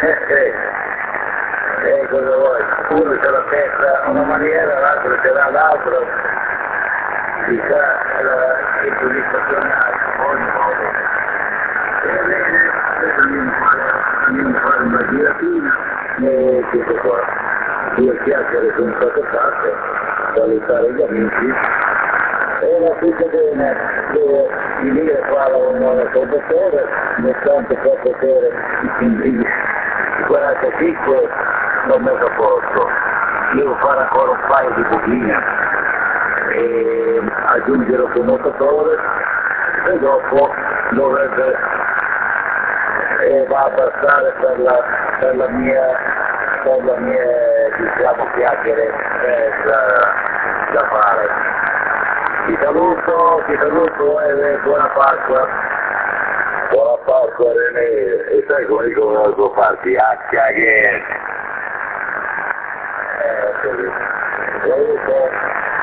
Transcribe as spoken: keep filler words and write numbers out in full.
eh, eh, cosa vuoi? Uno ce la pensa una maniera, l'altro ce l'ha l'altro, si sa l'improvisazione in ogni modo. E bene, adesso andiamo a fare, andiamo a fare una giratina e tutto qua. Due chiacchiere sono state fatte, salutare gli amici. Era tutto bene, devo finire qua la riunione col dottore, nonostante per potere i quarantacinque l'ho messo a posto. Devo fare ancora un paio di buchine e aggiungere il commutatore e dopo dovrebbe e va a passare per la, per la mia, per la mia diciamo chiacchiere eh, da, da fare. Ti saluto, ti saluto e buona Pasqua. Buona Pasqua René, e sai come dico la tua parte? Accia che... Eh, così. Saluto.